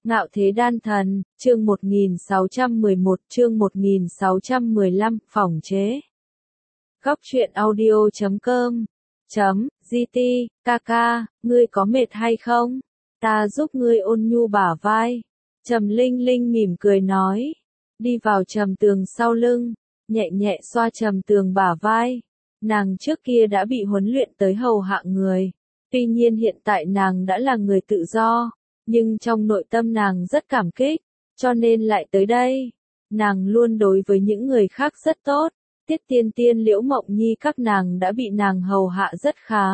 Ngạo Thế Đan Thần, chương 1611, chương 1615, phòng chế. Góc truyện audio.com GT, Kaka, ngươi có mệt hay không? Ta giúp ngươi ôn nhu bả vai. Trầm Linh Linh mỉm cười nói. Đi vào Trầm Tường sau lưng, nhẹ nhẹ xoa Trầm Tường bả vai. Nàng trước kia đã bị huấn luyện tới hầu hạ người. Tuy nhiên hiện tại nàng đã là người tự do. Nhưng trong nội tâm nàng rất cảm kích, cho nên lại tới đây. Nàng luôn đối với những người khác rất tốt. Tiết Tiên Tiên Liễu Mộng Nhi các nàng đã bị nàng hầu hạ rất khá.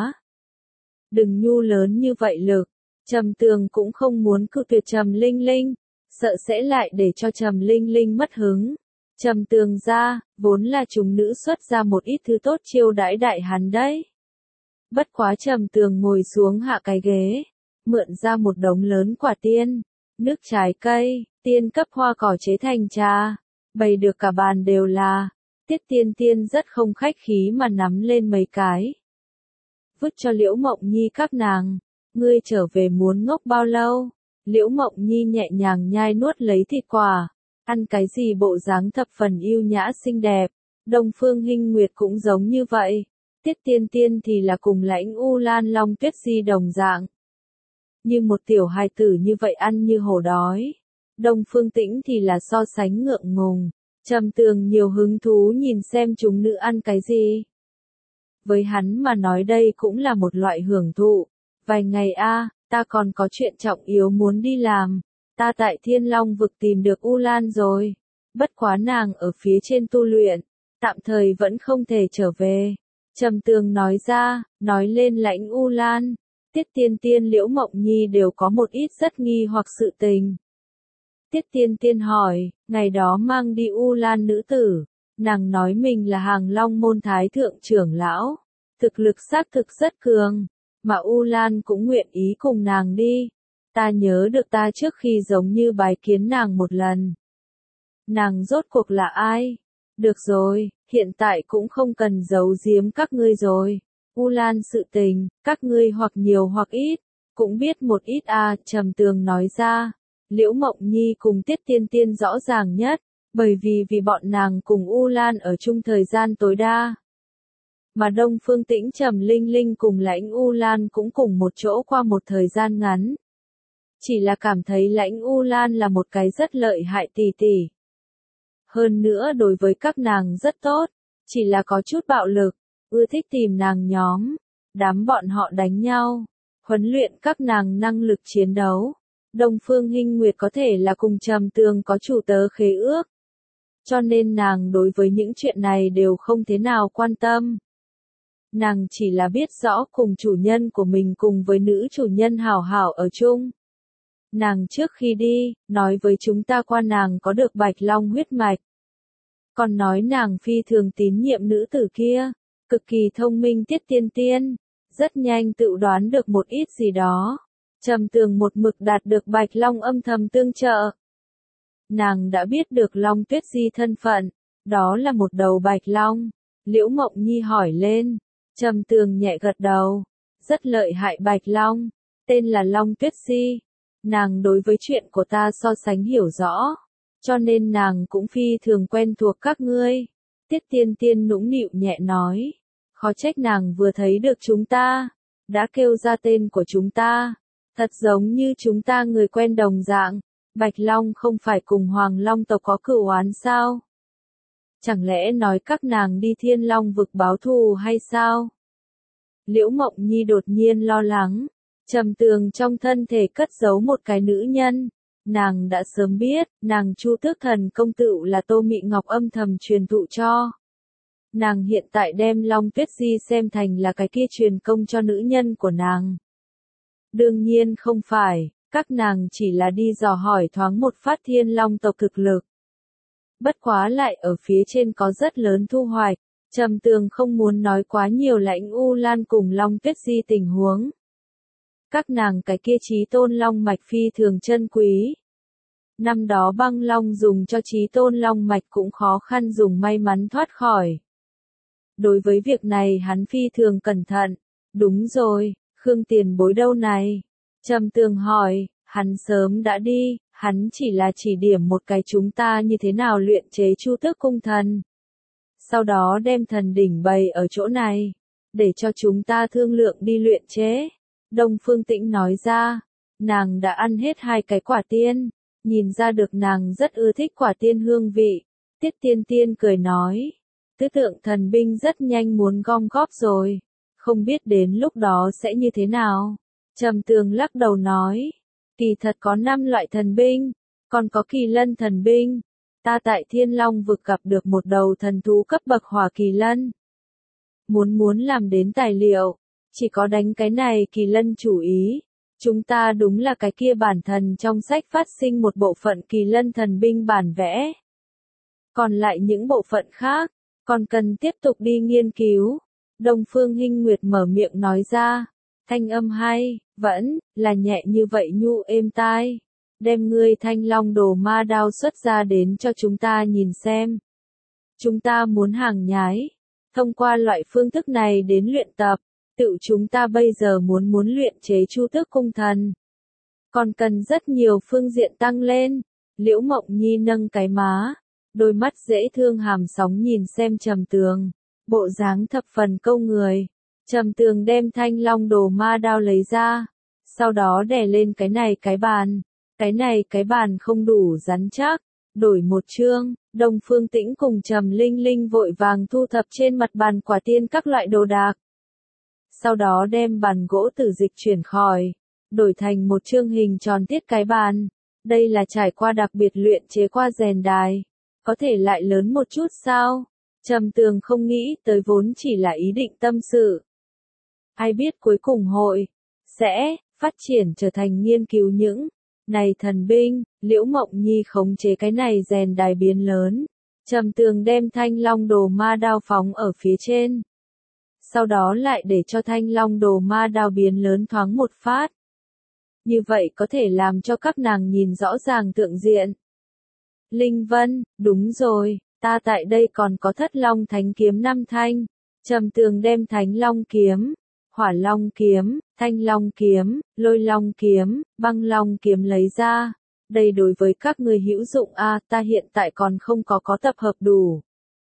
Đừng nhu lớn như vậy lực. Trầm Tường cũng không muốn cự tuyệt Trầm Linh Linh, sợ sẽ lại để cho Trầm Linh Linh mất hứng. Trầm Tường ra, vốn là chúng nữ xuất ra một ít thứ tốt chiêu đãi đại hắn đấy. Bất quá Trầm Tường ngồi xuống hạ cái ghế, mượn ra một đống lớn quả tiên, nước trái cây, tiên cấp hoa cỏ chế thành trà, bày được cả bàn đều là. Tiết Tiên Tiên rất không khách khí mà nắm lên mấy cái. Vứt cho Liễu Mộng Nhi các nàng, ngươi trở về muốn ngốc bao lâu? Liễu Mộng Nhi nhẹ nhàng nhai nuốt lấy thịt quả, ăn cái gì bộ dáng thập phần yêu nhã xinh đẹp. Đông Phương Hinh Nguyệt cũng giống như vậy. Tiết Tiên Tiên thì là cùng Lãnh U Lan Long Tuyết Di đồng dạng. Như một tiểu hài tử như vậy ăn như hổ đói. Đông Phương Tĩnh thì là so sánh ngượng ngùng. Trầm Tường nhiều hứng thú nhìn xem chúng nữ ăn cái gì. Với hắn mà nói đây cũng là một loại hưởng thụ. Vài ngày ta còn có chuyện trọng yếu muốn đi làm. Ta tại Thiên Long vực tìm được U Lan rồi. Bất quá nàng ở phía trên tu luyện, tạm thời vẫn không thể trở về. Trầm Tường nói ra, nói lên Lãnh U Lan. Tiết Tiên Tiên Liễu Mộng Nhi đều có một ít rất nghi hoặc sự tình. Tiết Tiên Tiên hỏi, ngày đó mang đi U Lan nữ tử, nàng nói mình là Hàng Long môn thái thượng trưởng lão, thực lực xác thực rất cường, mà U Lan cũng nguyện ý cùng nàng đi. Ta nhớ được ta trước khi giống như bái kiến nàng một lần. Nàng rốt cuộc là ai? Được rồi, hiện tại cũng không cần giấu giếm các ngươi rồi. U Lan sự tình, các ngươi hoặc nhiều hoặc ít, cũng biết một ít Trầm Tường nói ra. Liễu Mộng Nhi cùng Tiết Tiên Tiên rõ ràng nhất, bởi vì bọn nàng cùng U Lan ở chung thời gian tối đa. Mà Đông Phương Tĩnh Trầm Linh Linh cùng Lãnh U Lan cũng cùng một chỗ qua một thời gian ngắn. Chỉ là cảm thấy Lãnh U Lan là một cái rất lợi hại tỷ tỷ. Hơn nữa đối với các nàng rất tốt, chỉ là có chút bạo lực, ưa thích tìm nàng nhóm, đám bọn họ đánh nhau, huấn luyện các nàng năng lực chiến đấu. Đông Phương Hinh Nguyệt có thể là cùng Trầm Tường có chủ tớ khế ước. Cho nên nàng đối với những chuyện này đều không thế nào quan tâm. Nàng chỉ là biết rõ cùng chủ nhân của mình cùng với nữ chủ nhân hảo hảo ở chung. Nàng trước khi đi, nói với chúng ta qua nàng có được Bạch Long huyết mạch. Còn nói nàng phi thường tín nhiệm nữ tử kia, cực kỳ thông minh. Tiết Tiên Tiên, rất nhanh tự đoán được một ít gì đó. Trầm Tường một mực đạt được Bạch Long âm thầm tương trợ. Nàng đã biết được Long Tuyết Di thân phận, đó là một đầu Bạch Long. Liễu Mộng Nhi hỏi lên, Trầm Tường nhẹ gật đầu, rất lợi hại Bạch Long, tên là Long Tuyết Di. Nàng đối với chuyện của ta so sánh hiểu rõ, cho nên nàng cũng phi thường quen thuộc các ngươi. Tiết Tiên Tiên nũng nịu nhẹ nói, khó trách nàng vừa thấy được chúng ta, đã kêu ra tên của chúng ta. Thật giống như chúng ta người quen đồng dạng. Bạch Long không phải cùng Hoàng Long tộc có cửu oán sao? Chẳng lẽ nói các nàng đi Thiên Long vực báo thù hay sao? Liễu Mộng Nhi đột nhiên lo lắng. Trầm Tường trong thân thể cất giấu một cái nữ nhân. Nàng đã sớm biết, nàng Chu Tước Thần công tựu là Tô Mị Ngọc âm thầm truyền thụ cho. Nàng hiện tại đem Long Tuyết Di xem thành là cái kia truyền công cho nữ nhân của nàng. Đương nhiên không phải, các nàng chỉ là đi dò hỏi thoáng một phát Thiên Long tộc thực lực. Bất quá lại ở phía trên có rất lớn thu hoạch. Trầm Tường không muốn nói quá nhiều Lãnh U Lan cùng Long Tuyết Di tình huống. Các nàng cái kia Chí Tôn Long mạch phi thường chân quý. Năm đó Băng Long dùng cho Chí Tôn Long mạch cũng khó khăn dùng may mắn thoát khỏi. Đối với việc này hắn phi thường cẩn thận. Đúng rồi, Khương tiền bối đâu này? Trầm Tường hỏi, Hắn sớm đã đi, hắn chỉ là chỉ điểm một cái chúng ta như thế nào luyện chế Chu Tước cung thần. Sau đó đem thần đỉnh bày ở chỗ này, để cho chúng ta thương lượng đi luyện chế. Đông Phương Tĩnh nói ra, nàng đã ăn hết 2 cái quả tiên, nhìn ra được nàng rất ưa thích quả tiên hương vị. Tiết Tiên Tiên cười nói, tứ tượng thần binh rất nhanh muốn gom góp rồi, không biết đến lúc đó sẽ như thế nào. Trầm Tường lắc đầu nói, kỳ thật có 5 loại thần binh, còn có kỳ lân thần binh. Ta tại Thiên Long vực gặp được một đầu thần thú cấp bậc hỏa kỳ lân. Muốn làm đến tài liệu, chỉ có đánh cái này kỳ lân chủ ý. Chúng ta đúng là cái kia bản thần trong sách phát sinh một bộ phận kỳ lân thần binh bản vẽ. Còn lại những bộ phận khác, còn cần tiếp tục đi nghiên cứu. Đông Phương Hinh Nguyệt mở miệng nói ra, thanh âm hay, vẫn là nhẹ như vậy nhu êm tai. Đem ngươi Thanh Long Đồ Ma Đao xuất ra đến cho chúng ta nhìn xem. Chúng ta muốn hàng nhái, thông qua loại phương thức này đến luyện tập. Tự chúng ta bây giờ muốn luyện chế Chu Tước cung thần, còn cần rất nhiều phương diện tăng lên. Liễu Mộng Nhi nâng cái má, đôi mắt dễ thương hàm sóng nhìn xem Trầm Tường, bộ dáng thập phần câu người. Trầm Tường đem Thanh Long Đồ Ma Đao lấy ra, sau đó đè lên cái này cái bàn. Cái bàn không đủ rắn chắc, đổi một chương. Đông Phương Tĩnh cùng Trầm Linh Linh vội vàng thu thập trên mặt bàn quả tiên các loại đồ đạc. Sau đó đem bàn gỗ tử dịch chuyển khỏi, đổi thành một chương hình tròn tiết cái bàn. Đây là trải qua đặc biệt luyện chế qua rèn đài, có thể lại lớn một chút sao? Trầm Tường không nghĩ tới, vốn chỉ là ý định tâm sự. Ai biết cuối cùng hội sẽ phát triển trở thành nghiên cứu những này thần binh. Liễu Mộng Nhi khống chế cái này rèn đài biến lớn. Trầm Tường đem Thanh Long Đồ Ma Đao phóng ở phía trên. Sau đó lại để cho Thanh Long Đồ Ma Đao biến lớn thoáng một phát. Như vậy có thể làm cho các nàng nhìn rõ ràng tượng diện. Linh Vân, đúng rồi, ta tại đây còn có Thất Long Thánh Kiếm 5 thanh. Trầm Tường đem Thánh Long Kiếm, Hỏa Long Kiếm, Thanh Long Kiếm, Lôi Long Kiếm, Băng Long Kiếm lấy ra. Đây đối với các người hữu dụng a, ta hiện tại còn không có tập hợp đủ.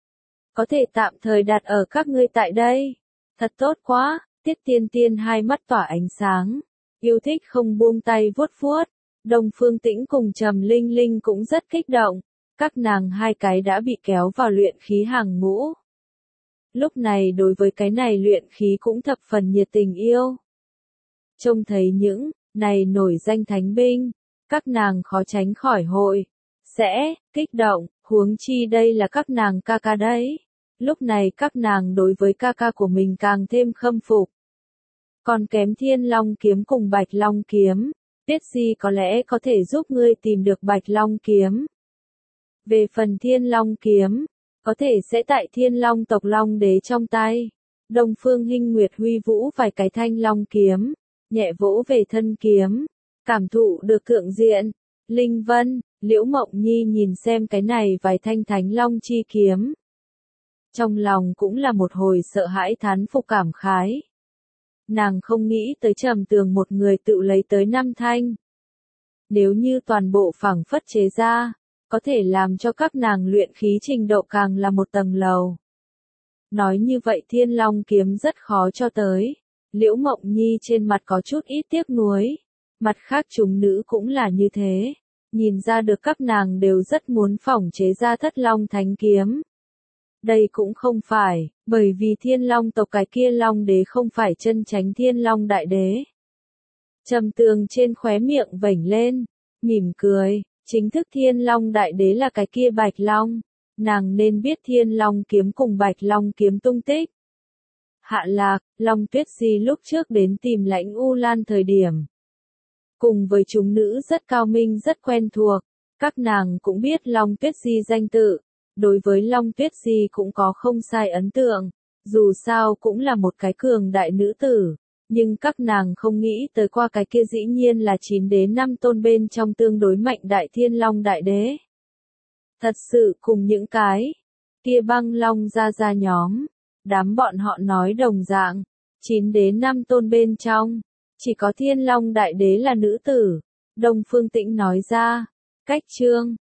Có thể tạm thời đặt ở các ngươi tại đây. Thật tốt quá. Tiết Tiên Tiên hai mắt tỏa ánh sáng, yêu thích không buông tay vuốt vuốt. Đông Phương Tĩnh cùng Trầm Linh Linh cũng rất kích động. Các nàng hai cái đã bị kéo vào luyện khí hàng ngũ. Lúc này đối với cái này luyện khí cũng thập phần nhiệt tình yêu. Trông thấy những này nổi danh thánh binh, các nàng khó tránh khỏi hội sẽ kích động, huống chi đây là các nàng ca ca đấy. Lúc này các nàng đối với ca ca của mình càng thêm khâm phục. Còn kém Thiên Long Kiếm cùng Bạch Long Kiếm, Tiết Di có lẽ có thể giúp ngươi tìm được Bạch Long Kiếm. Về phần Thiên Long Kiếm, có thể sẽ tại Thiên Long tộc Long Đế trong tay. Đông Phương Hinh Nguyệt huy vũ vài cái Thanh Long Kiếm, nhẹ vỗ về thân kiếm, cảm thụ được thượng diện. Linh Vân, Liễu Mộng Nhi nhìn xem cái này vài thanh Thánh Long chi kiếm. Trong lòng cũng là một hồi sợ hãi thán phục cảm khái. Nàng không nghĩ tới Trầm Tường một người tự lấy tới 5 thanh. Nếu như toàn bộ phảng phất chế ra, có thể làm cho các nàng luyện khí trình độ càng là một tầng lầu. Nói như vậy Thiên Long Kiếm rất khó cho tới. Liễu Mộng Nhi trên mặt có chút ít tiếc nuối. Mặt khác chúng nữ cũng là như thế. Nhìn ra được các nàng đều rất muốn phỏng chế ra Thất Long Thánh Kiếm. Đây cũng không phải, bởi vì Thiên Long tộc cái kia Long Đế không phải chân chánh Thiên Long Đại Đế. Trầm Tường trên khóe miệng vểnh lên, mỉm cười, chính thức Thiên Long Đại Đế là cái kia Bạch Long. Nàng nên biết Thiên Long Kiếm cùng Bạch Long Kiếm tung tích. Hạ Lạc, Long Tuyết Di lúc trước đến tìm Lãnh U Lan thời điểm. Cùng với chúng nữ rất cao minh rất quen thuộc, các nàng cũng biết Long Tuyết Di danh tự. Đối với Long Tuyết Di cũng có không sai ấn tượng, dù sao cũng là một cái cường đại nữ tử, nhưng các nàng không nghĩ tới qua cái kia dĩ nhiên là 9 đến 5 tôn bên trong tương đối mạnh đại Thiên Long Đại Đế. Thật sự cùng những cái kia Băng Long ra nhóm, đám bọn họ nói đồng dạng, 9 đến 5 tôn bên trong, chỉ có Thiên Long Đại Đế là nữ tử, Đông Phương Tĩnh nói ra. Cách chương